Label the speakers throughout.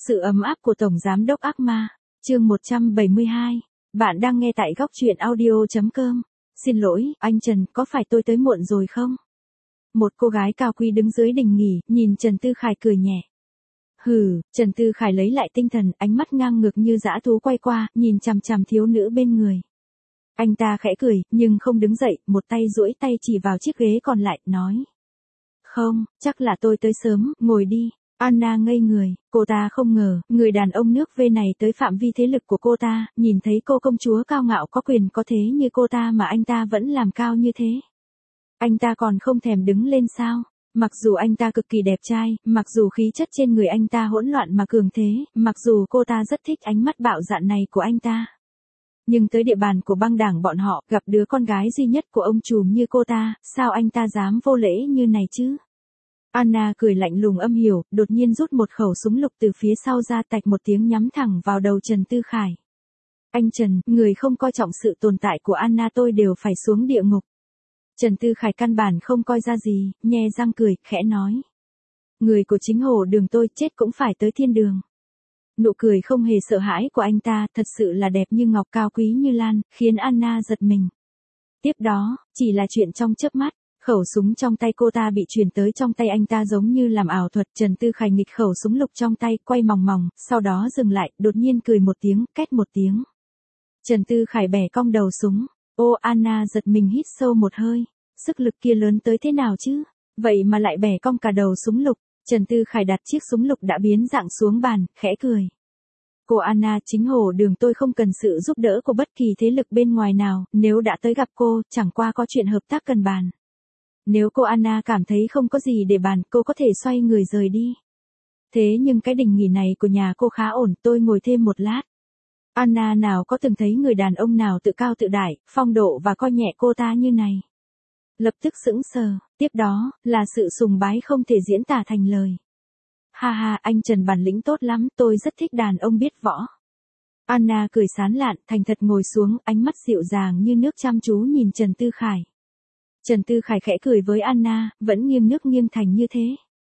Speaker 1: Sự ấm áp của Tổng Giám đốc ác ma, chương 172. Bạn đang nghe tại góc truyện audio.com. Xin lỗi, anh Trần, có phải tôi tới muộn rồi không? Một cô gái cao quý đứng dưới đình nghỉ, nhìn Trần Tư Khải cười nhẹ. Hừ, Trần Tư Khải lấy lại tinh thần, ánh mắt ngang ngược như dã thú quay qua, nhìn chằm chằm thiếu nữ bên người. Anh ta khẽ cười, nhưng không đứng dậy, một tay duỗi tay chỉ vào chiếc ghế còn lại, nói. Không, chắc là tôi tới sớm, ngồi đi. Anna ngây người, cô ta không ngờ, người đàn ông nước V này tới phạm vi thế lực của cô ta, nhìn thấy cô công chúa cao ngạo có quyền có thế như cô ta mà anh ta vẫn làm cao như thế. Anh ta còn không thèm đứng lên sao? Mặc dù anh ta cực kỳ đẹp trai, mặc dù khí chất trên người anh ta hỗn loạn mà cường thế, mặc dù cô ta rất thích ánh mắt bạo dạn này của anh ta. Nhưng tới địa bàn của băng đảng bọn họ, gặp đứa con gái duy nhất của ông trùm như cô ta, sao anh ta dám vô lễ như này chứ? Anna cười lạnh lùng âm hiểm, đột nhiên rút một khẩu súng lục từ phía sau ra, tạch một tiếng nhắm thẳng vào đầu Trần Tư Khải. Anh Trần, người không coi trọng sự tồn tại của Anna tôi đều phải xuống địa ngục. Trần Tư Khải căn bản không coi ra gì, nhe răng cười, khẽ nói. Người của chính hồ đường tôi chết cũng phải tới thiên đường. Nụ cười không hề sợ hãi của anh ta, thật sự là đẹp như ngọc, cao quý như lan, khiến Anna giật mình. Tiếp đó, chỉ là chuyện trong chớp mắt. Khẩu súng trong tay cô ta bị truyền tới trong tay anh ta giống như làm ảo thuật. Trần Tư Khải nghịch khẩu súng lục trong tay, quay mòng mòng, sau đó dừng lại, đột nhiên cười một tiếng, két một tiếng. Trần Tư Khải bẻ cong đầu súng. Ô, Anna giật mình hít sâu một hơi. Sức lực kia lớn tới thế nào chứ? Vậy mà lại bẻ cong cả đầu súng lục. Trần Tư Khải đặt chiếc súng lục đã biến dạng xuống bàn, khẽ cười. Cô Anna, chính hồ đường tôi không cần sự giúp đỡ của bất kỳ thế lực bên ngoài nào, nếu đã tới gặp cô, chẳng qua có chuyện hợp tác cần bàn. Nếu cô Anna cảm thấy không có gì để bàn, cô có thể xoay người rời đi. Thế nhưng cái đình nghỉ này của nhà cô khá ổn, tôi ngồi thêm một lát. Anna nào có từng thấy người đàn ông nào tự cao tự đại, phong độ và coi nhẹ cô ta như này. Lập tức sững sờ, tiếp đó, là sự sùng bái không thể diễn tả thành lời. Ha ha, anh Trần bản lĩnh tốt lắm, tôi rất thích đàn ông biết võ. Anna cười sán lạn, thành thật ngồi xuống, ánh mắt dịu dàng như nước chăm chú nhìn Trần Tư Khải. Trần Tư Khải khẽ cười với Anna, vẫn nghiêng nước nghiêng thành như thế.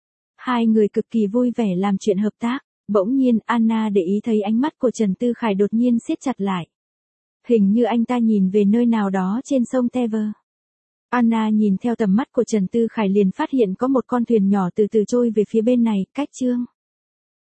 Speaker 1: Hai người cực kỳ vui vẻ làm chuyện hợp tác. Bỗng nhiên, Anna để ý thấy ánh mắt của Trần Tư Khải đột nhiên siết chặt lại. Hình như anh ta nhìn về nơi nào đó trên sông Tever. Anna nhìn theo tầm mắt của Trần Tư Khải liền phát hiện có một con thuyền nhỏ từ từ trôi về phía bên này, cách chương.